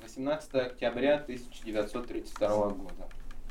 18 октября 1932 года.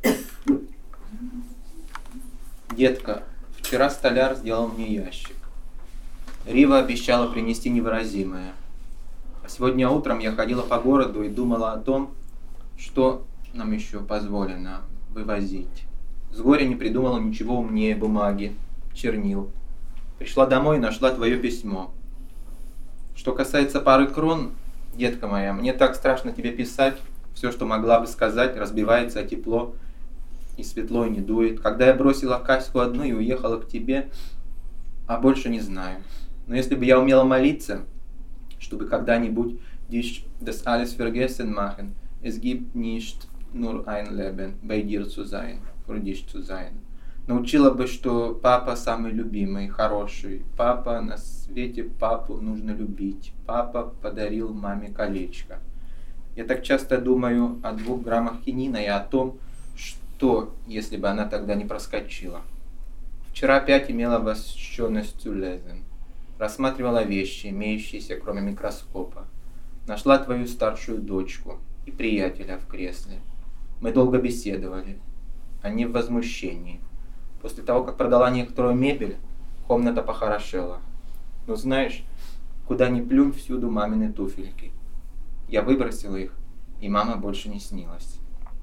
Детка, вчера столяр сделал мне ящик. Рива обещала принести невыразимое. А сегодня утром я ходила по городу и думала о том, что нам еще позволено вывозить. С горя не придумала ничего умнее бумаги, чернил. Пришла домой и нашла твое письмо. Что касается пары крон, детка моя, мне так страшно тебе писать. Все, что могла бы сказать, разбивается о тепло, и светло и не дует. Когда я бросила Каську одну и уехала к тебе, а больше не знаю. Но если бы я умела молиться, чтобы когда-нибудь dich das alles vergessen machen, es gibt nicht nur ein Leben, bei dir zu sein, für dich zu sein. Научила бы, что папа самый любимый, хороший. Папа на свете, папу нужно любить. Папа подарил маме колечко. Я так часто думаю о 2 граммах хинина и о том, что, если бы она тогда не проскочила. Вчера опять имела восхищенность zu lesen. Рассматривала вещи, имеющиеся кроме микроскопа. Нашла твою старшую дочку и приятеля в кресле. Мы долго беседовали. Они в возмущении. После того, как продала некоторую мебель, комната похорошела. Но знаешь, куда ни плюнь, всюду мамины туфельки. Я выбросила их, и мама больше не снилась.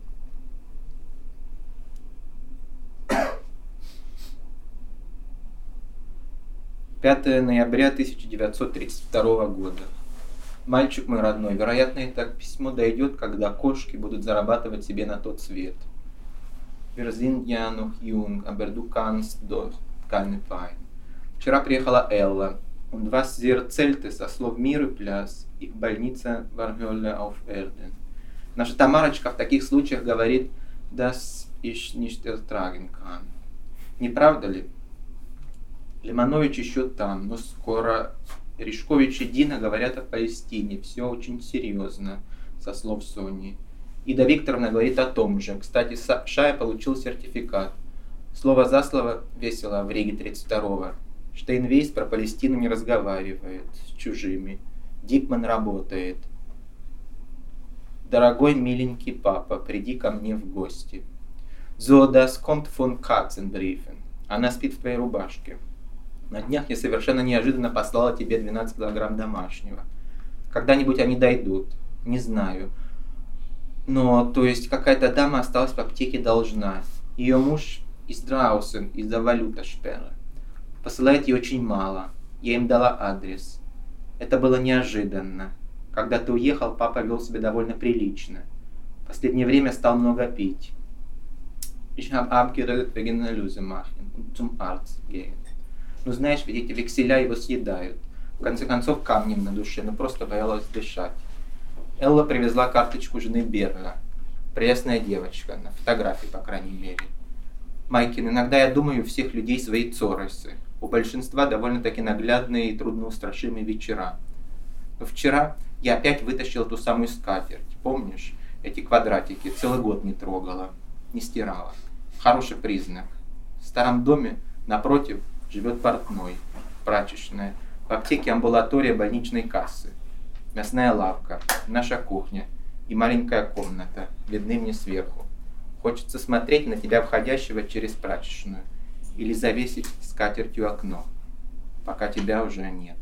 «5 ноября 1932 года. Мальчик мой родной, вероятно, это письмо дойдет, когда кошки будут зарабатывать себе на тот свет. Wir sind ja noch jung, aber du kannst doch keine Wein. Вчера приехала Элла. Und was sie erzählte, со слов Мир и Пляс, их больница war Hölle auf Erden. Наша Тамарочка в таких случаях говорит, dass ich nicht ertragen kann. Не правда ли? Лиманович еще там, но скоро. Ришкович и Дина говорят о Палестине. Все очень серьезно, со слов Сони. Ида Викторовна говорит о том же. Кстати, Шая получил сертификат. Слово за слово весело в Риге 32-го. Штейнвейс про Палестину не разговаривает с чужими. Дикман работает. Дорогой миленький папа, приди ко мне в гости. So, das kommt von Katzenbriefen. Она спит в твоей рубашке. На днях я совершенно неожиданно послала тебе 12 килограмм домашнего. Когда-нибудь они дойдут. Не знаю. Но, то есть, какая-то дама осталась в аптеке должна. Ее муж из draußen, из-за валюташперы. Посылает ей очень мало. Я им дала адрес. Это было неожиданно. Когда ты уехал, папа вел себя довольно прилично. В последнее время стал много пить. Ich habe abgeredet wegen Analyse machen und zum Arzt gehen. Ну знаешь, ведь эти векселя его съедают. В конце концов, камнем на душе, но просто боялась дышать. Элла привезла карточку жены Берла. Прелестная девочка, на фотографии, по крайней мере. Майкин, иногда я думаю, у всех людей свои цоросы. У большинства довольно-таки наглядные и трудноустрашимые вечера. Но вчера я опять вытащила ту самую скатерть. Помнишь? Эти квадратики. Целый год не трогала. Не стирала. Хороший признак. В старом доме, напротив, живет портной. Прачечная. В аптеке амбулатория больничной кассы. Мясная лавка, наша кухня и маленькая комната, видны мне сверху. Хочется смотреть на тебя, входящего через прачечную, или завесить скатертью окно, пока тебя уже нет.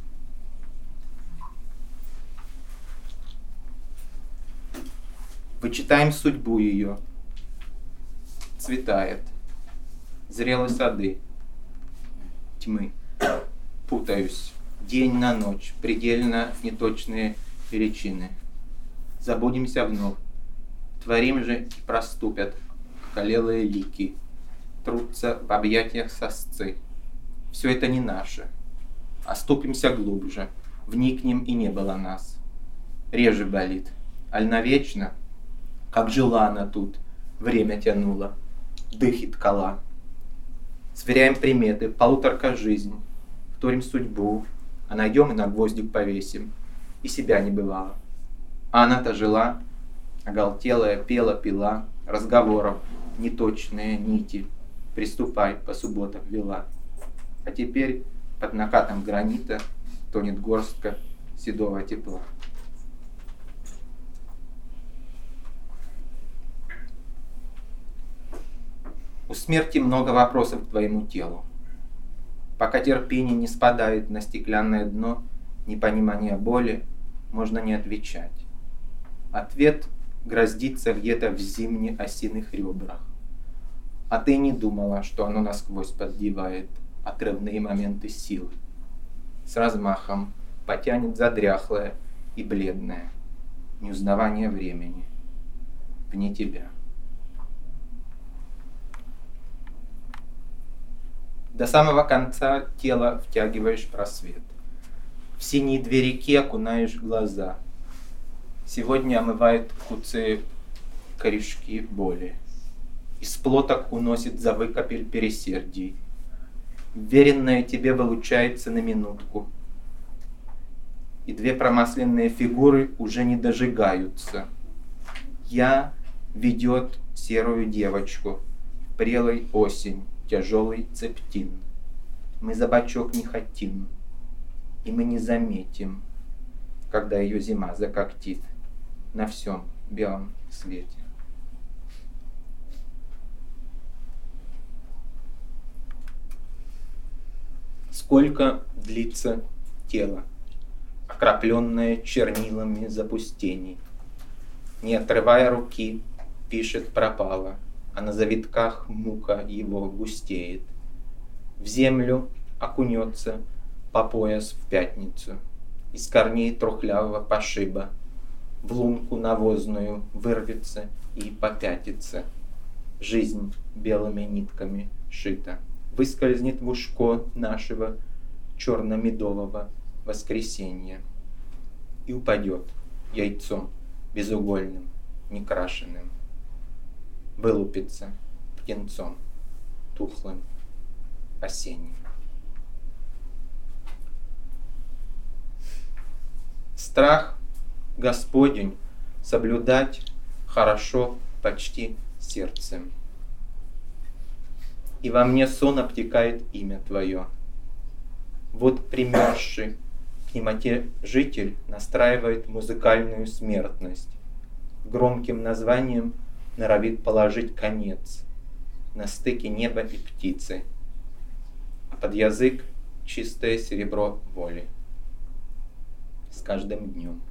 Вычитаем судьбу ее. Цветает. Зрелы сады. Тьмы. Путаюсь. День на ночь, предельно неточные величины. Забудемся вновь. Творим же и проступят околелые лики. Трутся в объятиях сосцы. Все это не наше. Оступимся глубже. Вникнем, и не было нас. Реже болит. Аль навечно, как жила она тут, время тянула. Дыхи ткала. Сверяем приметы, полуторка жизнь. Вторим судьбу. А найдем и на гвоздик повесим. И себя не бывало. А она-то жила, оголтелая, пела, пила, разговоров, неточные нити. Приступай, по субботам вела. А теперь под накатом гранита тонет горстка седого тепла. У смерти много вопросов к твоему телу. Пока терпение не спадает на стеклянное дно непонимания боли, можно не отвечать. Ответ гроздится где-то в зимне осиных ребрах. А ты не думала, что оно насквозь поддевает отрывные моменты силы. С размахом потянет за дряхлое и бледное неузнавание времени вне тебя. До самого конца тела втягиваешь просвет. В синие две реки окунаешь глаза. Сегодня омывает куцы корешки боли. Из плоток уносит за выкопель пересердий. Веренное тебе вылучается на минутку. И две промасленные фигуры уже не дожигаются. Я ведет серую девочку, прелой осень, тяжелый цептин. Мы за бочок не хотим, и мы не заметим, когда ее зима закоктит на всем белом свете. Сколько длится тело, окропленное чернилами запустений? Не отрывая руки, пишет пропало, а на завитках мука его густеет. В землю окунется по пояс в пятницу, из корней трухлявого пошиба, в лунку навозную вырвется и попятится. Жизнь белыми нитками шита, выскользнет в ушко нашего черно-медового воскресенья и упадет яйцом безугольным, некрашенным, вылупится птенцом тухлым, осенним. Страх Господень соблюдать хорошо почти сердцем. И во мне сон обтекает имя Твое. Вот примерзший к немоте житель настраивает музыкальную смертность. Громким названием норовит положить конец на стыке неба и птицы, а под язык чистое серебро воли. С каждым днем.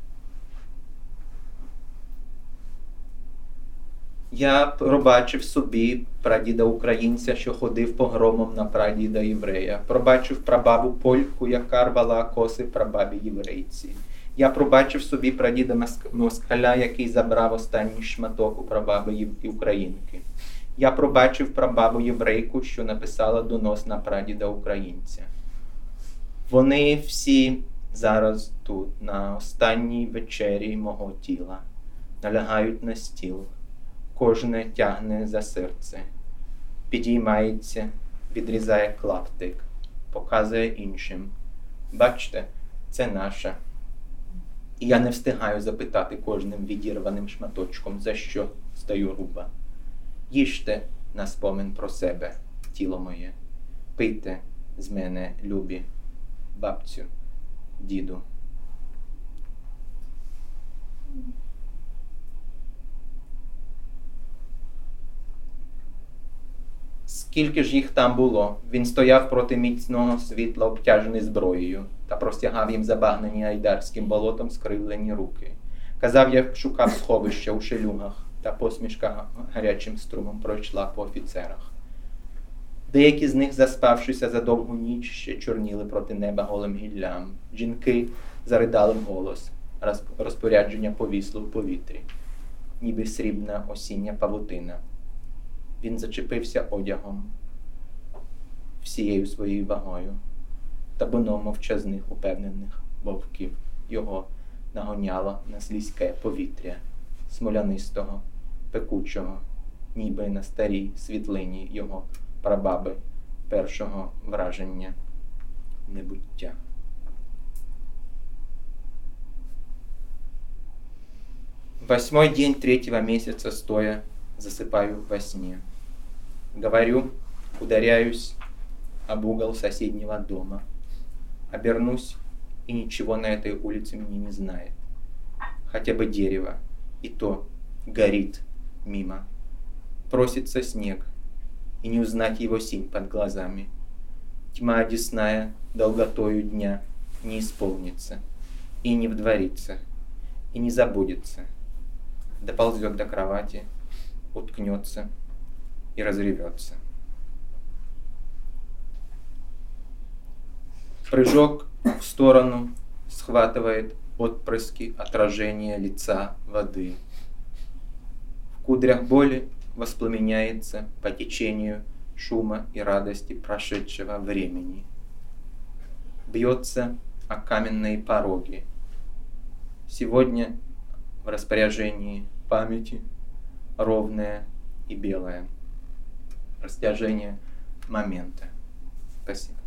Я пробачив собі прадіда українця, що ходив погромом на прадіда єврея. Пробачив прабабу польку, яка рвала коси прабабі єврейці. Я пробачив собі прадіда москаля, який забрав останній шматок у прабаби українки. Я пробачив прабабу єврейку, що написала донос на прадіда українця. Вони всі зараз тут, на останній вечері мого тіла, налягають на стіл. Кожне тягне за серце, підіймається, відрізає клаптик, показує іншим. Бачте, це наша. І я не встигаю запитати кожним відірваним шматочком, за що стаю руба. Їжте на спомин про себе, тіло моє. Пийте з мене, любі, бабцю, діду. Скільки ж їх там було? Він стояв проти міцного світла, обтяжений зброєю, та простягав їм забагнені айдарським болотом скривлені руки. Казав, я шукав сховища у шелюгах, та посмішка гарячим струмом пройшла по офіцерах. Деякі з них, заспавшися за довгу ніч, ще чорніли проти неба голим гіллям. Жінки заридали вголос, розпорядження повісло в повітрі, ніби срібна осіння павутина. Він зачепився одягом всією своєю вагою, табуном мовчазних упевнених вовків його нагоняло на слизьке повітря, смолянистого, пекучого, ніби на старій світлині його прабаби першого враження небуття. Восьмой день третьего месяца стоя засыпаю во сне. Говорю, ударяюсь об угол соседнего дома. Обернусь, и ничего на этой улице мне не знает. Хотя бы дерево, и то горит мимо. Просится снег, и не узнать его синь под глазами. Тьма одесная долготою дня не исполнится, и не вдворится, и не забудется. Доползет до кровати, уткнется и разревется. Прыжок в сторону схватывает отпрыски отражения лица воды. В кудрях боли воспламеняется по течению шума и радости прошедшего времени. Бьется о каменные пороги. Сегодня в распоряжении памяти ровное и белое растяжение момента. Спасибо.